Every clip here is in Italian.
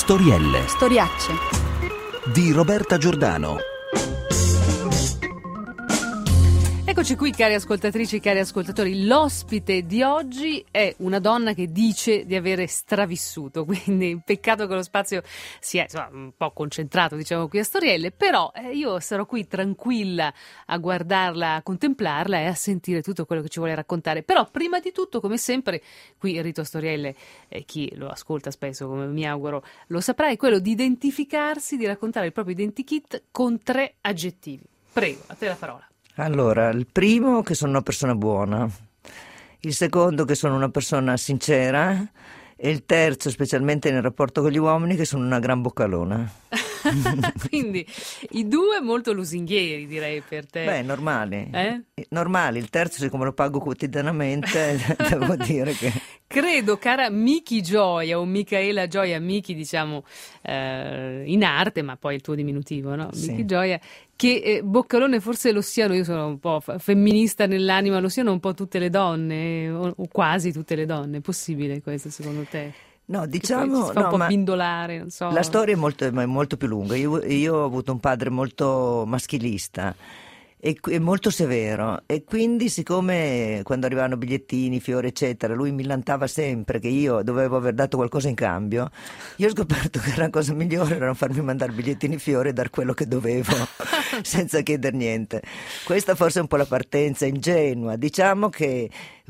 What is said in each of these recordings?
Storielle Storiacce di Roberta Giordano. Eccoci qui, cari ascoltatrici, cari ascoltatori. L'ospite di oggi è una donna che dice di avere stravissuto, quindi peccato che lo spazio sia un po' concentrato, diciamo, qui a Storielle, però io sarò qui tranquilla a guardarla, a contemplarla e a sentire tutto quello che ci vuole raccontare. Però prima di tutto, come sempre, qui il rito a Storielle, chi lo ascolta spesso, come mi auguro, lo saprà, è quello di identificarsi, di raccontare il proprio identikit con 3 aggettivi. Prego, a te la parola. Allora, il primo che sono una persona buona, il secondo che sono una persona sincera e il terzo, specialmente nel rapporto con gli uomini, che sono una gran boccalona. Quindi i 2 molto lusinghieri, direi, per te. Beh, normali. Normali, il terzo siccome lo pago quotidianamente devo dire che... Credo, cara Miki Gioia o Micaela Gioia, Miki diciamo in arte, ma poi il tuo diminutivo, no? Sì. Miki Gioia, che boccalone forse lo siano, io sono un po' femminista nell'anima, lo siano un po' tutte le donne, o quasi tutte le donne. È possibile questo secondo te? No, Che diciamo... poi si fa un po' pindolare, non so. La storia è molto più lunga. Io ho avuto un padre molto maschilista e molto severo, e quindi siccome quando arrivavano bigliettini, fiori eccetera, lui millantava sempre che io dovevo aver dato qualcosa in cambio, io ho scoperto che la cosa migliore era non farmi mandare bigliettini, fiori e dar quello che dovevo senza chiedere niente. Questa forse è un po' la partenza ingenua. Diciamo che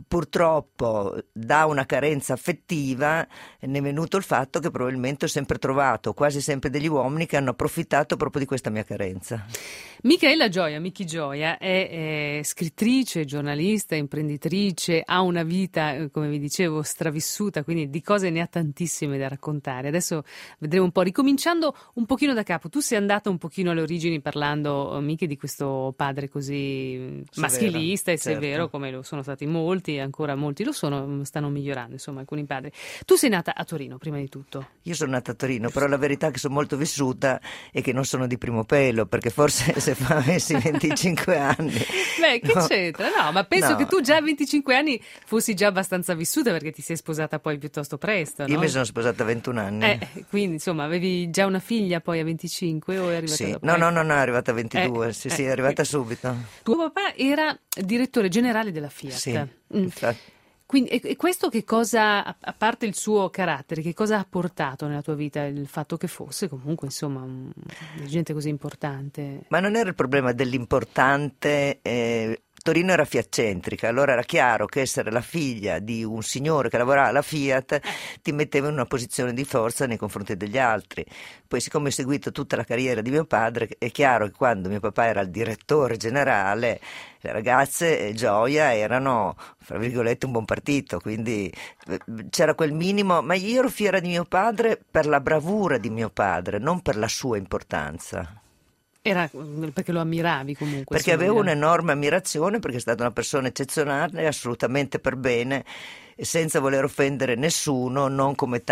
purtroppo da una carenza affettiva ne è venuto il fatto che probabilmente ho sempre trovato quasi sempre degli uomini che hanno approfittato proprio di questa mia carenza. Micaela Gioia, Miki Gioia, è scrittrice, giornalista, imprenditrice, ha una vita, come vi dicevo, stravissuta, quindi di cose ne ha tantissime da raccontare. Adesso vedremo un po', ricominciando un pochino da capo. Tu sei andata un pochino alle origini parlando, Miki, di questo padre così maschilista e certo. severo, come lo sono stati molti, e ancora molti lo sono, stanno migliorando, insomma, alcuni padri. Tu sei nata a Torino, prima di tutto. Io sono nata a Torino, però la verità è che sono molto vissuta e che non sono di primo pelo, perché forse se avessi 25 anni... Beh, che no. c'entra? No, ma penso che tu già a 25 anni fossi già abbastanza vissuta, perché ti sei sposata poi piuttosto presto, no? Io mi sono sposata a 21 anni. Quindi, insomma, avevi già una figlia poi a 25 o è arrivata Sì. dopo? No, è arrivata a 22, sì, è arrivata subito. Tuo papà era direttore generale della Fiat. Sì, infatti. Quindi, e questo che cosa, a parte il suo carattere, che cosa ha portato nella tua vita il fatto che fosse comunque, insomma, gente così importante? Ma non era il problema dell'importante... Torino era fiatcentrica, allora era chiaro che essere la figlia di un signore che lavorava alla Fiat ti metteva in una posizione di forza nei confronti degli altri. Poi, siccome ho seguito tutta la carriera di mio padre, è chiaro che quando mio papà era il direttore generale, le ragazze Gioia erano, fra virgolette, un buon partito, quindi c'era quel minimo, ma io ero fiera di mio padre per la bravura di mio padre, non per la sua importanza. Era perché lo ammiravi comunque. Perché avevo un'enorme ammirazione, perché è stata una persona eccezionale, assolutamente per bene, e senza voler offendere nessuno, non come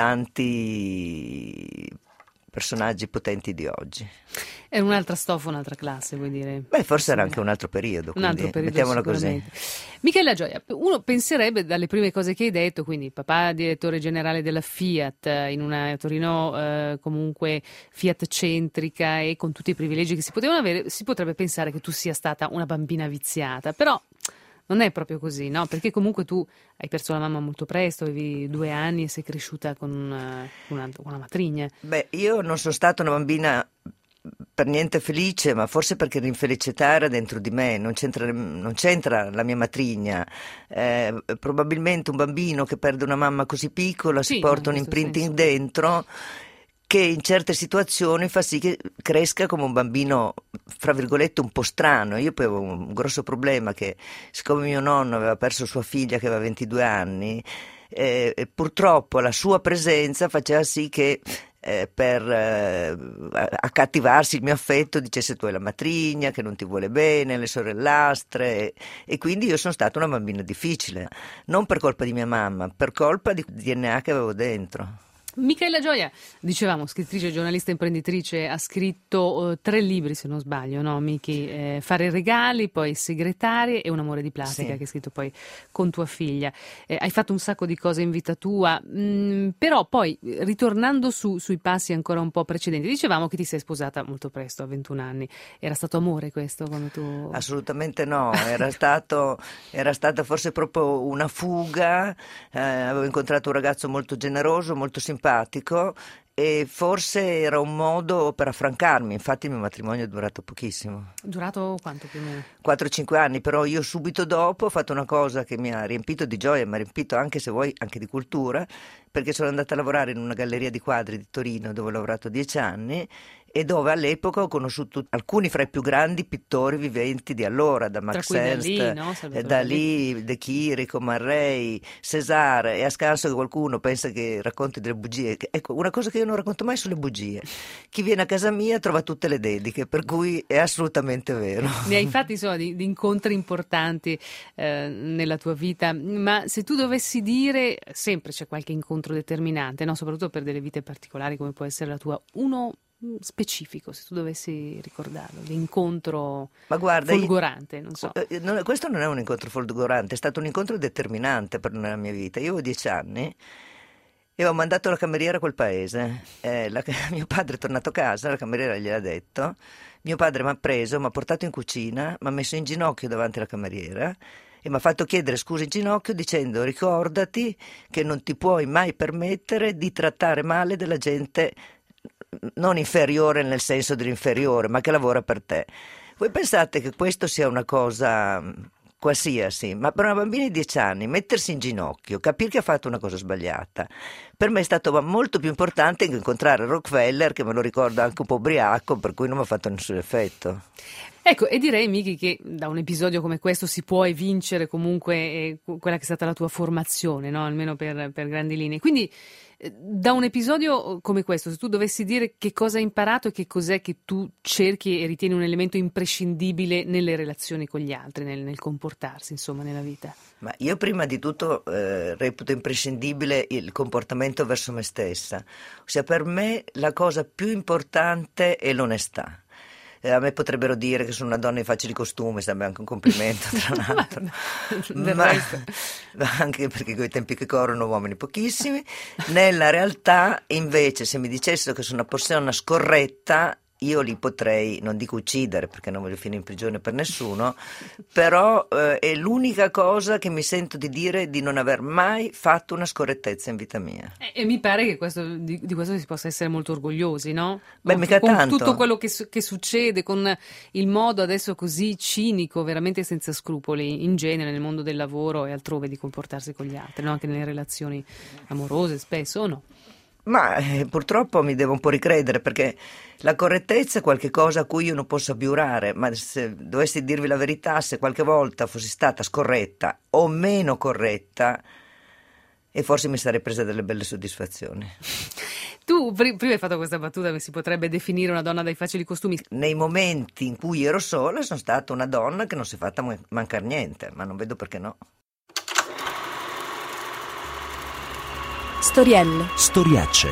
tanti personaggi potenti di oggi. È un'altra stoffa, un'altra classe, vuoi dire? Beh, forse era anche un altro periodo, quindi mettiamola così. Micaela Gioia, uno penserebbe dalle prime cose che hai detto, quindi papà direttore generale della Fiat, in una Torino comunque Fiat centrica e con tutti i privilegi che si potevano avere, si potrebbe pensare che tu sia stata una bambina viziata, però non è proprio così, no? Perché comunque tu hai perso la mamma molto presto, avevi 2 anni e sei cresciuta con una matrigna. Beh, io non sono stata una bambina per niente felice, ma forse perché l'infelicità era dentro di me, non c'entra la mia matrigna. Probabilmente un bambino che perde una mamma così piccola si porta un imprinting dentro che in certe situazioni fa sì che cresca come un bambino, fra virgolette, un po' strano. Io poi avevo un grosso problema che, siccome mio nonno aveva perso sua figlia che aveva 22 anni, purtroppo la sua presenza faceva sì che per accattivarsi il mio affetto dicesse: tu hai la matrigna che non ti vuole bene, le sorellastre, e quindi io sono stata una bambina difficile, non per colpa di mia mamma, per colpa di DNA che avevo dentro. Micaela Gioia, dicevamo, scrittrice, giornalista, imprenditrice, ha scritto 3 libri, se non sbaglio, no, Miki? Fare regali, poi Segretarie e Un amore di plastica, Sì. che hai scritto poi con tua figlia. Hai fatto un sacco di cose in vita tua, però poi, ritornando sui passi ancora un po' precedenti, dicevamo che ti sei sposata molto presto, a 21 anni. Era stato amore questo quando tu... Assolutamente no, era stata forse proprio una fuga, avevo incontrato un ragazzo molto generoso, molto simpatico e forse era un modo per affrancarmi, infatti il mio matrimonio è durato pochissimo. Durato quanto più o meno? 4-5 anni, però io subito dopo ho fatto una cosa che mi ha riempito di gioia, mi ha riempito anche, se vuoi, anche di cultura, perché sono andata a lavorare in una galleria di quadri di Torino dove ho lavorato 10 anni e dove all'epoca ho conosciuto alcuni fra i più grandi pittori viventi di allora, da Max Ernst, Dalì, no? Salvatore Dalì, De Chirico, Marrei, César, e a scanso che qualcuno pensa che racconti delle bugie. Ecco, una cosa che io non racconto mai sulle bugie. Chi viene a casa mia trova tutte le dediche, per cui è assolutamente vero. Ne hai fatti insomma di incontri importanti nella tua vita, ma se tu dovessi dire, sempre c'è qualche incontro determinante, no? Soprattutto per delle vite particolari come può essere la tua, uno specifico, se tu dovessi ricordarlo, l'incontro Ma guarda, folgorante, non so. questo non è un incontro folgorante, è stato un incontro determinante nella mia vita. Io avevo 10 anni e avevo mandato la cameriera a quel paese. Mio padre è tornato a casa, la cameriera gliel'ha detto. Mio padre mi ha preso, mi ha portato in cucina, mi ha messo in ginocchio davanti alla cameriera e mi ha fatto chiedere scusa in ginocchio dicendo: ricordati che non ti puoi mai permettere di trattare male della gente non inferiore nel senso dell'inferiore, ma che lavora per te. Voi pensate che questo sia una cosa qualsiasi, ma per una bambina di 10 anni mettersi in ginocchio, capire che ha fatto una cosa sbagliata, per me è stato molto più importante che incontrare Rockefeller, che me lo ricordo anche un po' ubriaco, per cui non mi ha fatto nessun effetto. Ecco, e direi, Miki, che da un episodio come questo si può evincere comunque quella che è stata la tua formazione, no? Almeno per grandi linee. Quindi, da un episodio come questo, se tu dovessi dire che cosa hai imparato e che cos'è che tu cerchi e ritieni un elemento imprescindibile nelle relazioni con gli altri, nel comportarsi, insomma, nella vita. Ma io prima di tutto reputo imprescindibile il comportamento verso me stessa. Ossia, per me la cosa più importante è l'onestà. A me potrebbero dire che sono una donna di facili costumi, sarebbe anche un complimento, tra l'altro. ma anche perché coi tempi che corrono uomini pochissimi. Nella realtà, invece, se mi dicessero che sono una persona scorretta, io li potrei, non dico uccidere perché non voglio finire in prigione per nessuno, però è l'unica cosa che mi sento di dire di non aver mai fatto una scorrettezza in vita mia. E mi pare che di questo si possa essere molto orgogliosi, no? Beh, mica con tanto. tutto quello che succede, con il modo adesso così cinico, veramente senza scrupoli, in genere nel mondo del lavoro e altrove, di comportarsi con gli altri, no? Anche nelle relazioni amorose spesso, o no? Ma purtroppo mi devo un po' ricredere, perché la correttezza è qualcosa a cui io non posso abiurare, ma se dovessi dirvi la verità, se qualche volta fossi stata scorretta o meno corretta, e forse mi sarei presa delle belle soddisfazioni. Tu prima hai fatto questa battuta che si potrebbe definire una donna dai facili costumi. Nei momenti in cui ero sola sono stata una donna che non si è fatta mancare niente, ma non vedo perché no. Storielle. Storiacce.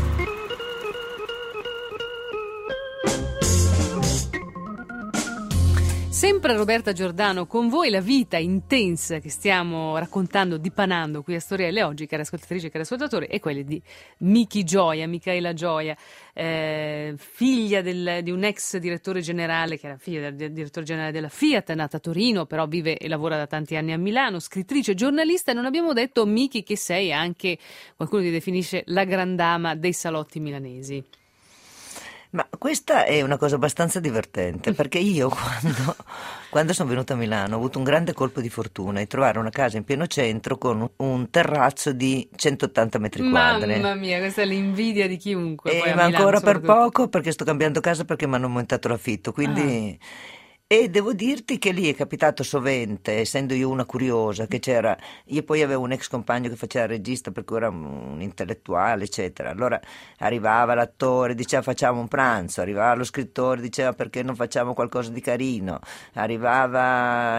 Sempre Roberta Giordano con voi, la vita intensa che stiamo raccontando, dipanando qui a Storielle oggi, cari ascoltatrici e cari ascoltatori, è quella di Miki Gioia, Micaela Gioia, figlia di un ex direttore generale, che era figlia del direttore generale della Fiat, è nata a Torino, però vive e lavora da tanti anni a Milano, scrittrice, giornalista, e non abbiamo detto, Miki, che sei anche, qualcuno ti definisce la grandama dei salotti milanesi. Ma questa è una cosa abbastanza divertente, perché io quando sono venuta a Milano ho avuto un grande colpo di fortuna di trovare una casa in pieno centro con un terrazzo di 180 metri quadri. Mamma mia, questa è l'invidia di chiunque. Poi Ma a Milano, ancora per soprattutto. poco, perché sto cambiando casa perché mi hanno aumentato l'affitto, quindi... E devo dirti che lì è capitato sovente, essendo io una curiosa, che c'era, io poi avevo un ex compagno che faceva il regista, per cui era un intellettuale, eccetera. Allora arrivava l'attore, diceva facciamo un pranzo, arrivava lo scrittore, diceva perché non facciamo qualcosa di carino, arrivava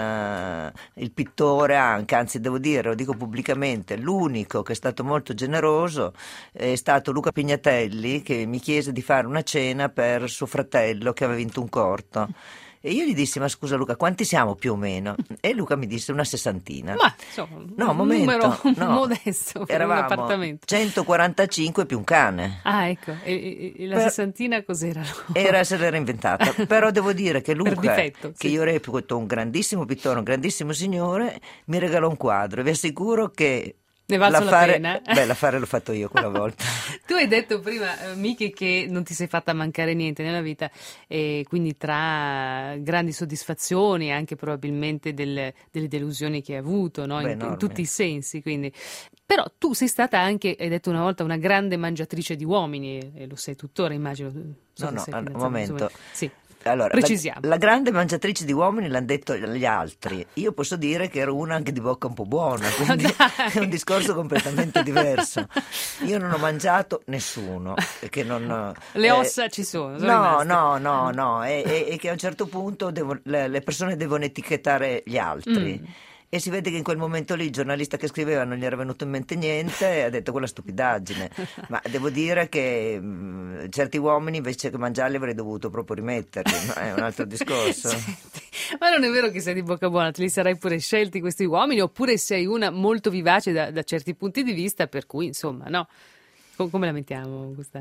il pittore anche, anzi devo dire, lo dico pubblicamente, l'unico che è stato molto generoso è stato Luca Pignatelli, che mi chiese di fare una cena per suo fratello che aveva vinto un corto. E io gli dissi, ma scusa Luca, quanti siamo più o meno? E Luca mi disse una 60. Ma insomma, no, un momento, numero no, modesto per un eravamo appartamento. 145 più un cane. Ah, ecco, e la 60 cos'era? Se l'era inventata. Però devo dire che Luca, difetto, che sì. io reputo un grandissimo pittore, un grandissimo signore, mi regalò un quadro e vi assicuro che Ne è valso la pena? L'affare l'ho fatto io quella volta. Tu hai detto prima, Miki, che non ti sei fatta mancare niente nella vita, e quindi tra grandi soddisfazioni, anche probabilmente delle delusioni che hai avuto, no? In tutti i sensi. Quindi. Però tu sei stata anche, hai detto una volta, una grande mangiatrice di uomini, e lo sei tuttora, immagino. Un momento. Sì. Allora, precisiamo. La grande mangiatrice di uomini l'hanno detto gli altri. Io posso dire che ero una anche di bocca un po' buona, quindi è un discorso completamente diverso. Io non ho mangiato nessuno. Che non, le ossa ci sono. No. E che a un certo punto le persone devono etichettare gli altri. E si vede che in quel momento lì il giornalista che scriveva non gli era venuto in mente niente e ha detto quella stupidaggine. Ma devo dire che certi uomini invece che mangiarli avrei dovuto proprio rimetterli, no? È un altro discorso. Senti, ma non è vero che sei di bocca buona, te li sarai pure scelti questi uomini, oppure sei una molto vivace da certi punti di vista, per cui insomma, no? Come la mettiamo questa...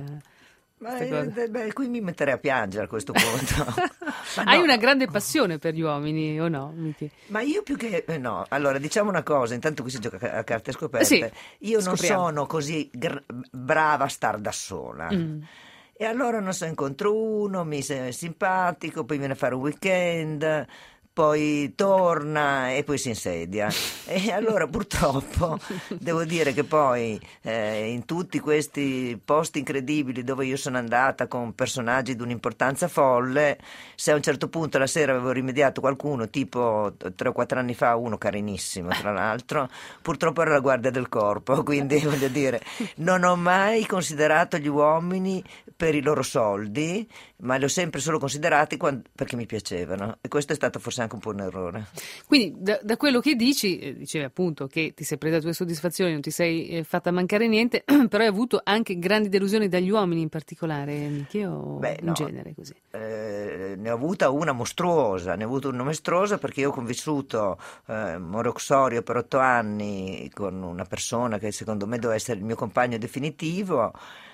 Qui mi metterei a piangere a questo punto. Hai una grande passione per gli uomini o no, Miki? Ma io più che no, allora diciamo una cosa, intanto qui si gioca a carte scoperte. Sì, io non scopriamo. sono così brava a star da sola. E allora non so, incontro uno, mi è simpatico, poi viene a fare un weekend, poi torna e poi si insedia. E allora purtroppo devo dire che poi in tutti questi posti incredibili dove io sono andata con personaggi di un'importanza folle, se a un certo punto la sera avevo rimediato qualcuno, tipo 3 o 4 anni fa, uno carinissimo tra l'altro, purtroppo era la guardia del corpo, quindi voglio dire, non ho mai considerato gli uomini per i loro soldi, ma li ho sempre solo considerati perché mi piacevano, e questo è stato forse anche un po' un errore. Quindi da quello che dicevi appunto che ti sei presa le tue soddisfazioni, non ti sei fatta mancare niente, però hai avuto anche grandi delusioni dagli uomini in particolare, Miki, o in genere così? Ne ho avuta una mostruosa, perché io ho convissuto Moroxorio per 8 anni con una persona che secondo me doveva essere il mio compagno definitivo,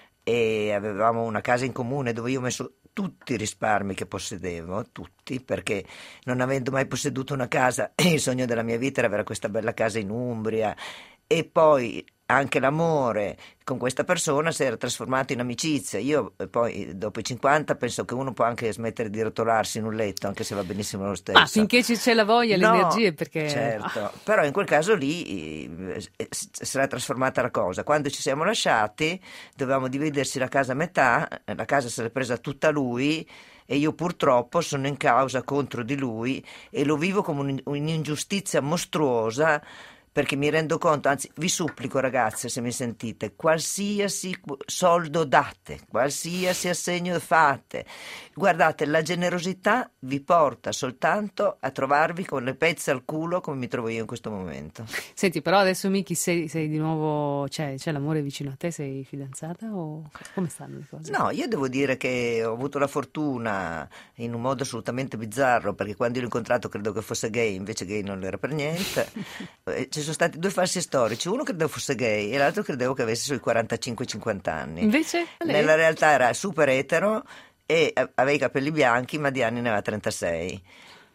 e avevamo una casa in comune dove io ho messo tutti i risparmi che possedevo, tutti, perché non avendo mai posseduto una casa, il sogno della mia vita era avere questa bella casa in Umbria, e poi anche l'amore con questa persona si era trasformato in amicizia. Io poi dopo i 50 penso che uno può anche smettere di rotolarsi in un letto, anche se va benissimo lo stesso. Ma finché c'è la voglia, le energie, perché... Certo, però in quel caso lì si era trasformata la cosa. Quando ci siamo lasciati dovevamo dividersi la casa a metà, la casa se l'è presa tutta lui e io purtroppo sono in causa contro di lui e lo vivo come un'ingiustizia mostruosa, perché mi rendo conto, anzi vi supplico ragazze, se mi sentite, qualsiasi soldo date, qualsiasi assegno fate, guardate, la generosità vi porta soltanto a trovarvi con le pezze al culo come mi trovo io in questo momento. Senti, però adesso Miki sei di nuovo, c'è l'amore vicino a te, sei fidanzata o come stanno le cose? No, io devo dire che ho avuto la fortuna in un modo assolutamente bizzarro, perché quando io l'ho incontrato credo che fosse gay, invece gay non l'era per niente. Ci sono stati 2 falsi storici, uno credevo fosse gay e l'altro credevo che avesse sui 45-50 anni. Invece? Lei? Nella realtà era super etero e aveva i capelli bianchi, ma di anni ne aveva 36.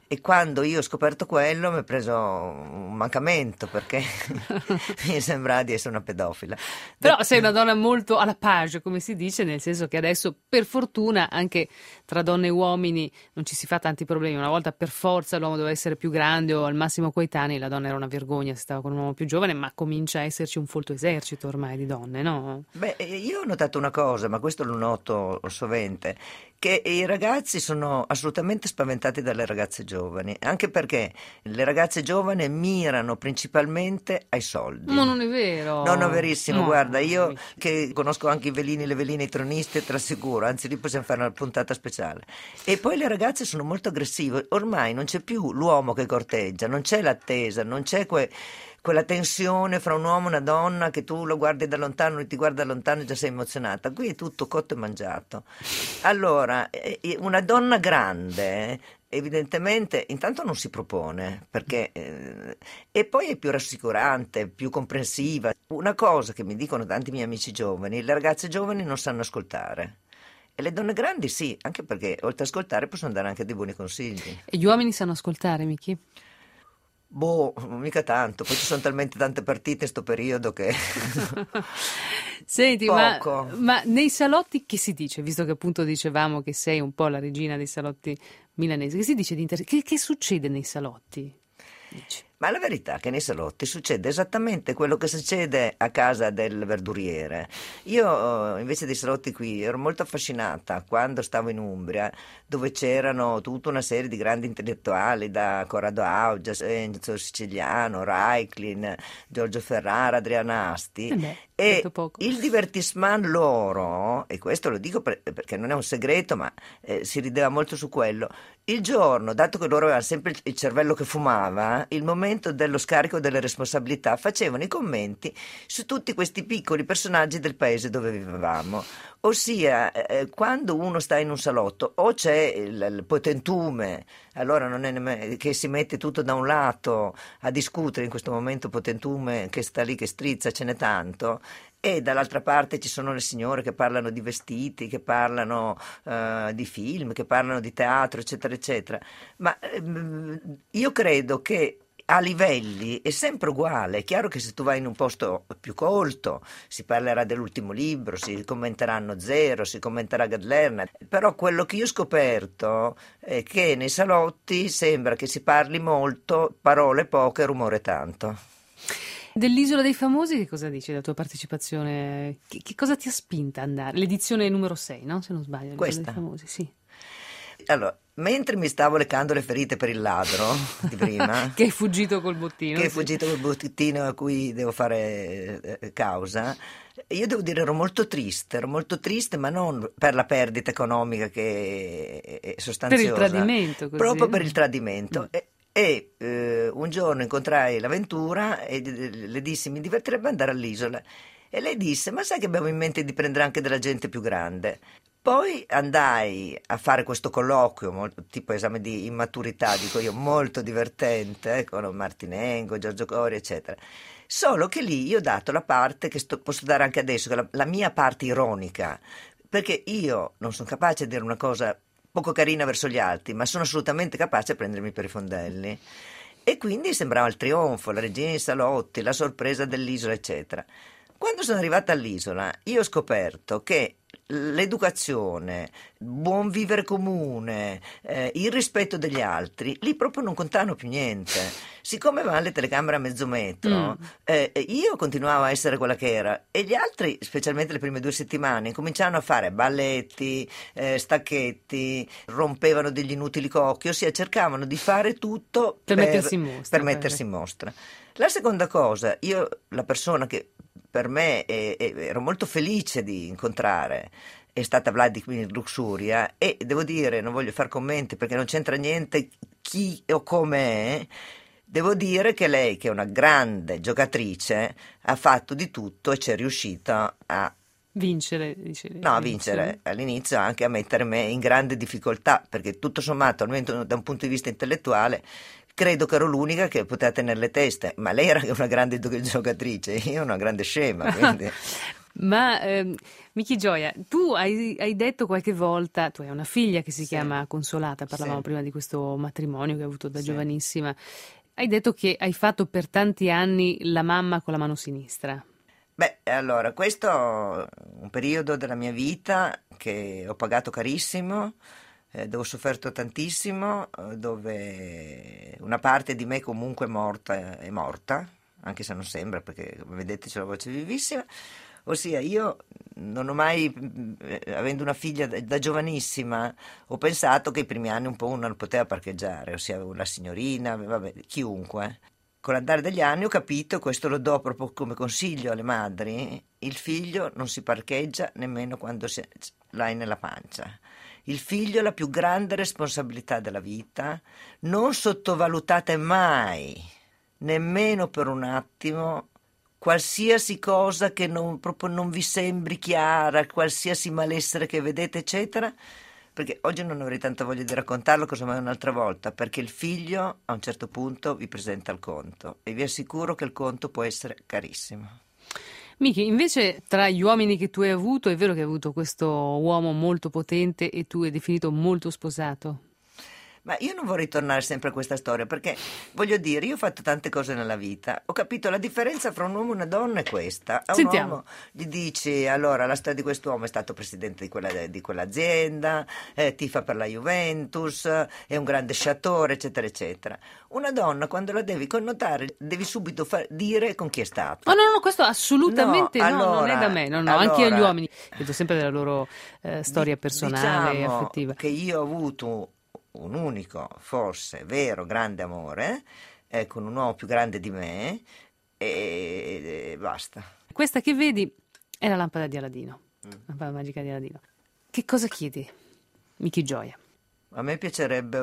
E quando io ho scoperto quello mi è preso un mancamento, perché mi sembrava di essere una pedofila. Però sei una donna molto alla page, come si dice, nel senso che adesso, per fortuna, anche tra donne e uomini non ci si fa tanti problemi. Una volta per forza l'uomo doveva essere più grande o al massimo coetanei, la donna era una vergogna se stava con un uomo più giovane, ma comincia a esserci un folto esercito ormai di donne, no? Beh, io ho notato una cosa, ma questo lo noto sovente, che i ragazzi sono assolutamente spaventati dalle ragazze giovani, anche perché le ragazze giovani mirano principalmente ai soldi. Ma non è vero. No, no, verissimo, No. guarda, io che conosco anche i velini, le veline, i tronisti, te l'assicuro, anzi lì possiamo fare una puntata speciale. E poi le ragazze sono molto aggressive, ormai non c'è più l'uomo che corteggia, non c'è l'attesa, non c'è quella tensione fra un uomo e una donna che tu lo guardi da lontano, lui ti guarda da lontano e già sei emozionata. Qui è tutto cotto e mangiato. Allora, una donna grande evidentemente intanto non si propone, perché e poi è più rassicurante, più comprensiva. Una cosa che mi dicono tanti miei amici giovani: le ragazze giovani non sanno ascoltare. E le donne grandi sì, anche perché oltre ad ascoltare possono dare anche dei buoni consigli. E gli uomini sanno ascoltare, Miki? Boh, mica tanto, poi ci sono talmente tante partite in sto periodo che... Senti, Poco. ma nei salotti che si dice, visto che appunto dicevamo che sei un po' la regina dei salotti milanesi, che si dice che succede nei salotti? Dici. Ma la verità è che nei salotti succede esattamente quello che succede a casa del verduriere. Io invece dei salotti qui ero molto affascinata quando stavo in Umbria, dove c'erano tutta una serie di grandi intellettuali, da Corrado Augias, Enzo Siciliano, Raiklin, Giorgio Ferrara, Adriana Asti. E detto poco. il divertissement loro, e questo lo dico perché non è un segreto, ma si rideva molto su quello, il giorno, dato che loro avevano sempre il cervello che fumava, il momento dello scarico delle responsabilità, facevano i commenti su tutti questi piccoli personaggi del paese dove vivevamo. Ossia, quando uno sta in un salotto o c'è il potentume, allora non è nemmeno che si mette tutto da un lato a discutere, in questo momento potentume che sta lì che strizza, ce n'è tanto, e dall'altra parte ci sono le signore che parlano di vestiti, che parlano di film, che parlano di teatro, eccetera, eccetera. Ma io credo che a livelli è sempre uguale. È chiaro che se tu vai in un posto più colto si parlerà dell'ultimo libro, si commenteranno Zero, si commenterà Gadlerna, però quello che io ho scoperto è che nei salotti sembra che si parli molto, parole poche, rumore tanto. Dell'Isola dei Famosi che cosa dici della tua partecipazione? Che cosa ti ha spinta ad andare? L'edizione numero 6, no? Se non sbaglio. Questa? Dei Famosi, sì. Allora, mentre mi stavo lecando le ferite per il ladro di prima, che è fuggito col bottino, che è fuggito col bottino a cui devo fare causa, io devo dire ero molto triste, ma non per la perdita economica che è sostanziosa, per il tradimento, così. Proprio per il tradimento. E un giorno incontrai l'Avventura e le dissi: mi divertirebbe andare all'isola. E lei disse: ma sai che abbiamo in mente di prendere anche della gente più grande? Poi andai a fare questo colloquio, tipo esame di immaturità, dico io, molto divertente, con Martinengo, Giorgio Cori, eccetera. Solo che lì io ho dato la parte che posso dare anche adesso, che è la mia parte ironica, perché io non sono capace di dire una cosa poco carina verso gli altri, ma sono assolutamente capace di prendermi per i fondelli. E quindi sembrava il trionfo, la regina dei salotti, la sorpresa dell'isola, eccetera. Quando sono arrivata all'isola, io ho scoperto che l'educazione, buon vivere comune, il rispetto degli altri, lì proprio non contano più niente. Siccome avevano le telecamere a mezzo metro, io continuavo a essere quella che era, e gli altri, specialmente le prime 2 settimane, cominciavano a fare balletti, stacchetti, rompevano degli inutili cocchi, ossia cercavano di fare tutto per mettersi in mostra. Per mettersi in mostra. La seconda cosa, io la persona che per me ero molto felice di incontrare è stata Vladimir Luxuria, e devo dire, non voglio far commenti perché non c'entra niente chi o come è, devo dire che lei, che è una grande giocatrice, ha fatto di tutto e c'è riuscita a vincere, dicevi. No, a vincere all'inizio, anche a mettere me in grande difficoltà, perché tutto sommato, almeno da un punto di vista intellettuale, credo che ero l'unica che poteva tenere le teste, ma lei era una grande giocatrice, io una grande scema, quindi... Ma Miki Gioia, tu hai detto qualche volta, tu hai una figlia che si chiama Consolata, parlavamo prima di questo matrimonio che hai avuto da giovanissima, hai detto che hai fatto per tanti anni la mamma con la mano sinistra. Beh, allora, questo è un periodo della mia vita che ho pagato carissimo, dove ho sofferto tantissimo, dove una parte di me comunque è morta, anche se non sembra, perché come vedete c'è la voce vivissima. Ossia, io non ho mai, avendo una figlia da giovanissima, ho pensato che i primi anni un po' uno non poteva parcheggiare, ossia la signorina, vabbè, chiunque. Con l'andare degli anni ho capito, e questo lo do proprio come consiglio alle madri, il figlio non si parcheggia nemmeno quando l'hai nella pancia. Il figlio è la più grande responsabilità della vita, non sottovalutate mai, nemmeno per un attimo, qualsiasi cosa che proprio non vi sembri chiara, qualsiasi malessere che vedete, eccetera, perché oggi non avrei tanta voglia di raccontarlo, casomai un'altra volta, perché il figlio a un certo punto vi presenta il conto e vi assicuro che il conto può essere carissimo. Miki, invece tra gli uomini che tu hai avuto, è vero che hai avuto questo uomo molto potente e tu hai definito molto sposato? Ma io non vorrei tornare sempre a questa storia, perché voglio dire, io ho fatto tante cose nella vita, ho capito la differenza fra un uomo e una donna è questa. A un Sentiamo. uomo gli dici, allora la storia di quest'uomo è stato presidente di quell'azienda, tifa per la Juventus, è un grande sciatore, eccetera, eccetera. Una donna, quando la devi connotare, devi subito dire con chi è stato. Oh, no, questo assolutamente No, no, non è allora- da me, no, allora, anche agli uomini. Vedo sempre della loro storia personale, diciamo affettiva. che io ho avuto un unico, forse vero, grande amore, con un uomo più grande di me e basta. Questa che vedi è la lampada di Aladino, la lampada magica di Aladino. Che cosa chiedi, Miki Gioia? A me piacerebbe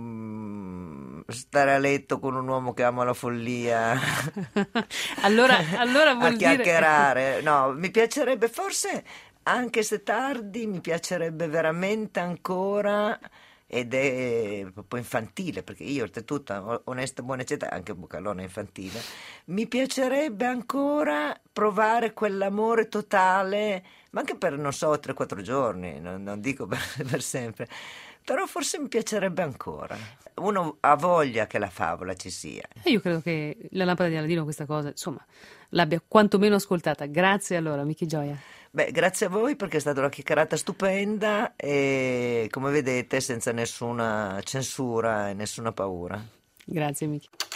stare a letto con un uomo che ama la follia, Allora a vuol dire... chiacchierare. No, mi piacerebbe forse, anche se tardi, mi piacerebbe veramente ancora, ed è proprio infantile, perché io oltretutto, onesta, buona, eccetera, anche Bucalone è infantile, mi piacerebbe ancora provare quell'amore totale, ma anche per, non so, 3-4 giorni, non dico per sempre, però forse mi piacerebbe ancora. Uno ha voglia che la favola ci sia. E io credo che la lampada di Aladino questa cosa, insomma, l'abbia quantomeno ascoltata. Grazie allora, Miki Gioia. Beh, grazie a voi perché è stata una chiacchierata stupenda e come vedete senza nessuna censura e nessuna paura. Grazie, Miki.